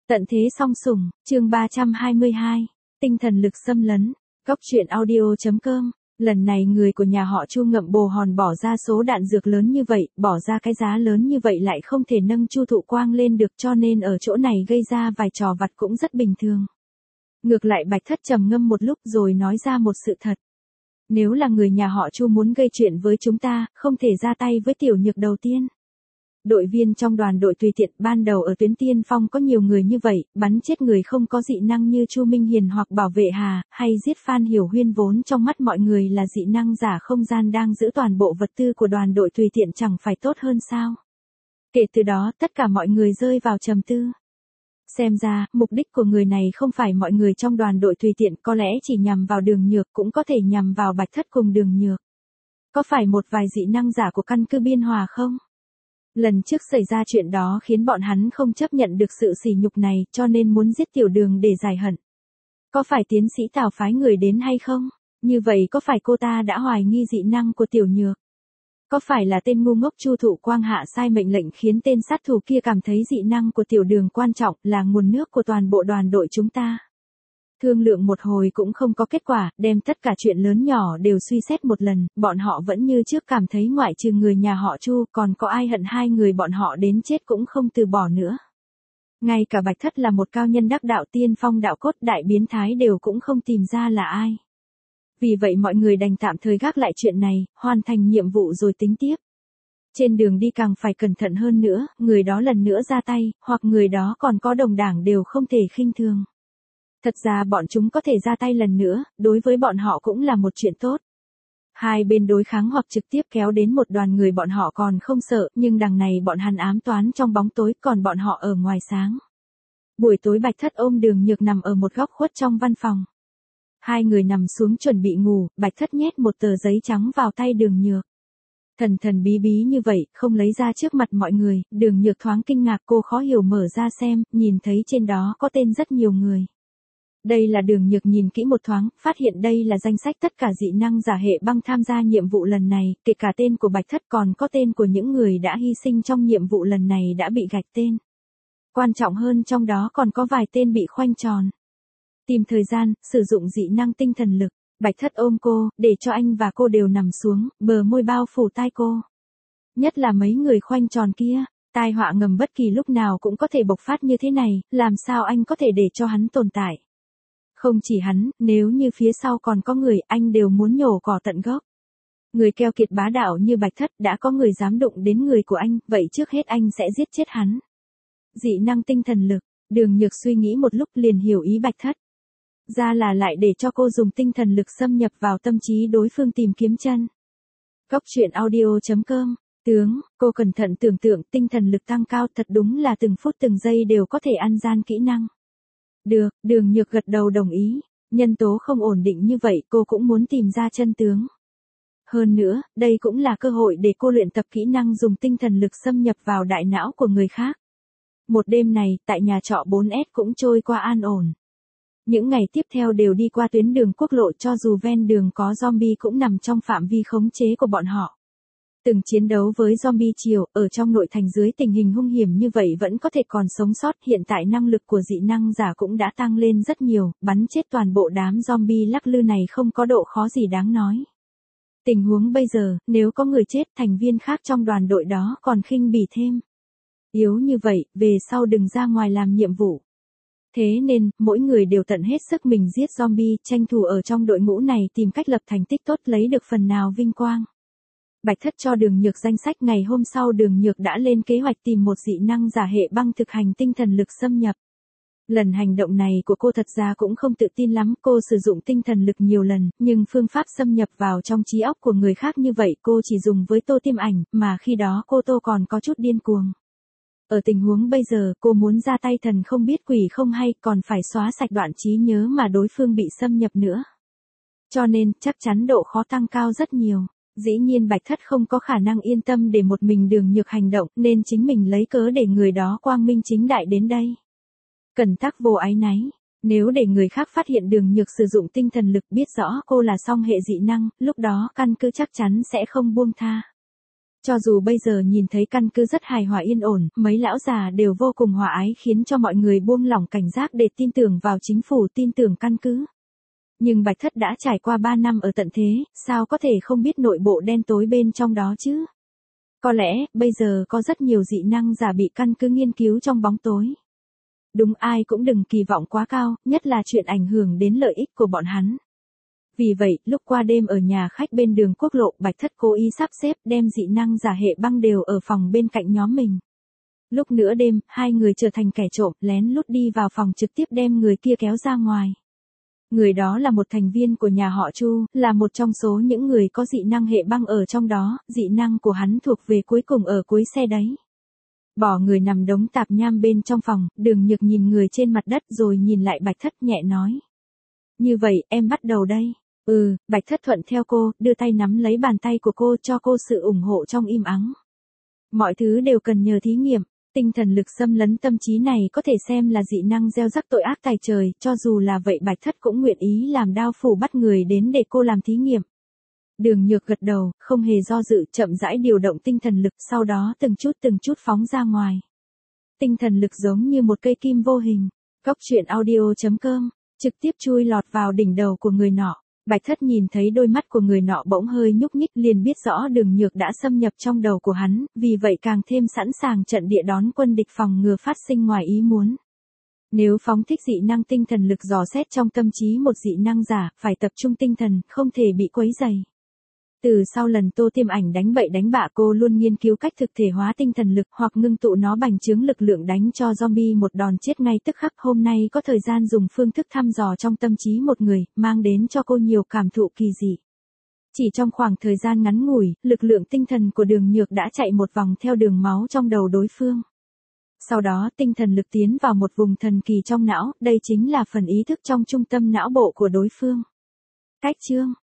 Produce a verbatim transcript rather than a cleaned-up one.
Tận thế song sủng, chương ba trăm hai mươi hai, tinh thần lực xâm lấn, góc truyện audio chấm com. Lần này người của nhà họ Chu ngậm bồ hòn bỏ ra số đạn dược lớn như vậy, bỏ ra cái giá lớn như vậy lại không thể nâng Chu Thụ Quang lên được, cho nên ở chỗ này gây ra vài trò vặt cũng rất bình thường. Ngược lại Bạch Thất trầm ngâm một lúc rồi nói ra một sự thật. Nếu là người nhà họ Chu muốn gây chuyện với chúng ta, không thể ra tay với Tiểu Nhược đầu tiên. Đội viên trong đoàn đội tùy tiện, ban đầu ở tuyến tiên phong có nhiều người như vậy, bắn chết người không có dị năng như Chu Minh Hiền hoặc Bảo Vệ Hà, hay giết Phan Hiểu Huyên vốn trong mắt mọi người là dị năng giả không gian đang giữ toàn bộ vật tư của đoàn đội tùy tiện chẳng phải tốt hơn sao. Kể từ đó tất cả mọi người rơi vào trầm tư. Xem ra, mục đích của người này không phải mọi người trong đoàn đội tùy tiện, có lẽ chỉ nhằm vào Đường Nhược, cũng có thể nhằm vào Bạch Thất cùng Đường Nhược. Có phải một vài dị năng giả của căn cứ Biên Hòa không? Lần trước xảy ra chuyện đó khiến bọn hắn không chấp nhận được sự sỉ nhục này, cho nên muốn giết Tiểu Đường để giải hận. Có phải tiến sĩ Tào phái người đến hay không? Như vậy có phải cô ta đã hoài nghi dị năng của Tiểu Nhược? Có phải là tên ngu ngốc Chu Thụ Quang hạ sai mệnh lệnh khiến tên sát thủ kia cảm thấy dị năng của Tiểu Đường quan trọng, là nguồn nước của toàn bộ đoàn đội chúng ta? Thương lượng một hồi cũng không có kết quả, đem tất cả chuyện lớn nhỏ đều suy xét một lần, bọn họ vẫn như trước cảm thấy ngoại trừ người nhà họ Chu, còn có ai hận hai người bọn họ đến chết cũng không từ bỏ nữa. Ngay cả Bạch Thất là một cao nhân đắc đạo tiên phong đạo cốt đại biến thái đều cũng không tìm ra là ai. Vì vậy mọi người đành tạm thời gác lại chuyện này, hoàn thành nhiệm vụ rồi tính tiếp. Trên đường đi càng phải cẩn thận hơn nữa, người đó lần nữa ra tay, hoặc người đó còn có đồng đảng đều không thể khinh thường. Thật ra bọn chúng có thể ra tay lần nữa, đối với bọn họ cũng là một chuyện tốt. Hai bên đối kháng hoặc trực tiếp kéo đến một đoàn người bọn họ còn không sợ, nhưng đằng này bọn hắn ám toán trong bóng tối, còn bọn họ ở ngoài sáng. Buổi tối Bạch Thất ôm Đường Nhược nằm ở một góc khuất trong văn phòng. Hai người nằm xuống chuẩn bị ngủ, Bạch Thất nhét một tờ giấy trắng vào tay Đường Nhược. Thần thần bí bí như vậy, không lấy ra trước mặt mọi người, Đường Nhược thoáng kinh ngạc, cô khó hiểu mở ra xem, nhìn thấy trên đó có tên rất nhiều người. Đây là Đường Nhược nhìn kỹ một thoáng, phát hiện đây là danh sách tất cả dị năng giả hệ băng tham gia nhiệm vụ lần này, kể cả tên của Bạch Thất còn có tên của những người đã hy sinh trong nhiệm vụ lần này đã bị gạch tên. Quan trọng hơn trong đó còn có vài tên bị khoanh tròn. Tìm thời gian, sử dụng dị năng tinh thần lực, Bạch Thất ôm cô, để cho anh và cô đều nằm xuống, bờ môi bao phủ tai cô. Nhất là mấy người khoanh tròn kia. Tai họa ngầm bất kỳ lúc nào cũng có thể bộc phát như thế này, làm sao anh có thể để cho hắn tồn tại. Không chỉ hắn, nếu như phía sau còn có người, anh đều muốn nhổ cỏ tận gốc. Người keo kiệt bá đạo như Bạch Thất, đã có người dám đụng đến người của anh, vậy trước hết anh sẽ giết chết hắn. Dị năng tinh thần lực, Đường Nhược suy nghĩ một lúc liền hiểu ý Bạch Thất. Ra là lại để cho cô dùng tinh thần lực xâm nhập vào tâm trí đối phương tìm kiếm chân. Góc truyện audio chấm com. Tướng, cô cẩn thận tưởng tượng tinh thần lực tăng cao, thật đúng là từng phút từng giây đều có thể ăn gian kỹ năng. Được, Đường Nhược gật đầu đồng ý, nhân tố không ổn định như vậy cô cũng muốn tìm ra chân tướng. Hơn nữa, đây cũng là cơ hội để cô luyện tập kỹ năng dùng tinh thần lực xâm nhập vào đại não của người khác. Một đêm này, tại nhà trọ bốn S cũng trôi qua an ổn. Những ngày tiếp theo đều đi qua tuyến đường quốc lộ, cho dù ven đường có zombie cũng nằm trong phạm vi khống chế của bọn họ. Từng chiến đấu với zombie chiều, ở trong nội thành dưới tình hình hung hiểm như vậy vẫn có thể còn sống sót, hiện tại năng lực của dị năng giả cũng đã tăng lên rất nhiều, bắn chết toàn bộ đám zombie lắc lư này không có độ khó gì đáng nói. Tình huống bây giờ, nếu có người chết, thành viên khác trong đoàn đội đó còn khinh bỉ thêm. Yếu như vậy, về sau đừng ra ngoài làm nhiệm vụ. Thế nên, mỗi người đều tận hết sức mình giết zombie, tranh thủ ở trong đội ngũ này tìm cách lập thành tích tốt, lấy được phần nào vinh quang. Bạch Thất cho Đường Nhược danh sách, ngày hôm sau Đường Nhược đã lên kế hoạch tìm một dị năng giả hệ băng thực hành tinh thần lực xâm nhập. Lần hành động này của cô thật ra cũng không tự tin lắm, cô sử dụng tinh thần lực nhiều lần, nhưng phương pháp xâm nhập vào trong trí óc của người khác như vậy cô chỉ dùng với Tô Tiêm Ảnh, mà khi đó cô Tô còn có chút điên cuồng. Ở tình huống bây giờ, cô muốn ra tay thần không biết quỷ không hay, còn phải xóa sạch đoạn trí nhớ mà đối phương bị xâm nhập nữa. Cho nên, chắc chắn độ khó tăng cao rất nhiều. Dĩ nhiên Bạch Thất không có khả năng yên tâm để một mình Đường Nhược hành động, nên chính mình lấy cớ để người đó quang minh chính đại đến đây. Cẩn tắc vô áy náy, nếu để người khác phát hiện Đường Nhược sử dụng tinh thần lực, biết rõ cô là song hệ dị năng, lúc đó căn cứ chắc chắn sẽ không buông tha. Cho dù bây giờ nhìn thấy căn cứ rất hài hòa yên ổn, mấy lão già đều vô cùng hòa ái khiến cho mọi người buông lỏng cảnh giác để tin tưởng vào chính phủ, tin tưởng căn cứ. Nhưng Bạch Thất đã trải qua ba năm ở tận thế, sao có thể không biết nội bộ đen tối bên trong đó chứ? Có lẽ, bây giờ có rất nhiều dị năng giả bị căn cứ nghiên cứu trong bóng tối. Đúng, ai cũng đừng kỳ vọng quá cao, nhất là chuyện ảnh hưởng đến lợi ích của bọn hắn. Vì vậy, lúc qua đêm ở nhà khách bên đường quốc lộ, Bạch Thất cố ý sắp xếp đem dị năng giả hệ băng đều ở phòng bên cạnh nhóm mình. Lúc nửa đêm, hai người trở thành kẻ trộm, lén lút đi vào phòng trực tiếp đem người kia kéo ra ngoài. Người đó là một thành viên của nhà họ Chu, là một trong số những người có dị năng hệ băng ở trong đó, dị năng của hắn thuộc về cuối cùng ở cuối xe đấy. Bỏ người nằm đống tạp nham bên trong phòng, Đường Nhược nhìn người trên mặt đất rồi nhìn lại Bạch Thất nhẹ nói. Như vậy, em bắt đầu đây. Ừ, Bạch Thất thuận theo cô, đưa tay nắm lấy bàn tay của cô cho cô sự ủng hộ trong im ắng. Mọi thứ đều cần nhờ thí nghiệm, tinh thần lực xâm lấn tâm trí này có thể xem là dị năng gieo rắc tội ác tài trời, cho dù là vậy Bạch Thất cũng nguyện ý làm đao phủ bắt người đến để cô làm thí nghiệm. Đường Nhược gật đầu, không hề do dự, chậm rãi điều động tinh thần lực, sau đó từng chút từng chút phóng ra ngoài. Tinh thần lực giống như một cây kim vô hình. Góc truyện audio chấm com, trực tiếp chui lọt vào đỉnh đầu của người nọ. Bạch Thất nhìn thấy đôi mắt của người nọ bỗng hơi nhúc nhích, liền biết rõ Đường Nhược đã xâm nhập trong đầu của hắn, vì vậy càng thêm sẵn sàng trận địa đón quân địch, phòng ngừa phát sinh ngoài ý muốn. Nếu phóng thích dị năng tinh thần lực dò xét trong tâm trí một dị năng giả, phải tập trung tinh thần, không thể bị quấy rầy. Từ sau lần Tô Tiêm Ảnh đánh bậy đánh bạ, cô luôn nghiên cứu cách thực thể hóa tinh thần lực hoặc ngưng tụ nó bành trướng lực lượng đánh cho zombie một đòn chết ngay tức khắc. Hôm nay có thời gian dùng phương thức thăm dò trong tâm trí một người, mang đến cho cô nhiều cảm thụ kỳ dị. Chỉ trong khoảng thời gian ngắn ngủi, lực lượng tinh thần của Đường Nhược đã chạy một vòng theo đường máu trong đầu đối phương. Sau đó tinh thần lực tiến vào một vùng thần kỳ trong não, đây chính là phần ý thức trong trung tâm não bộ của đối phương. Cách chương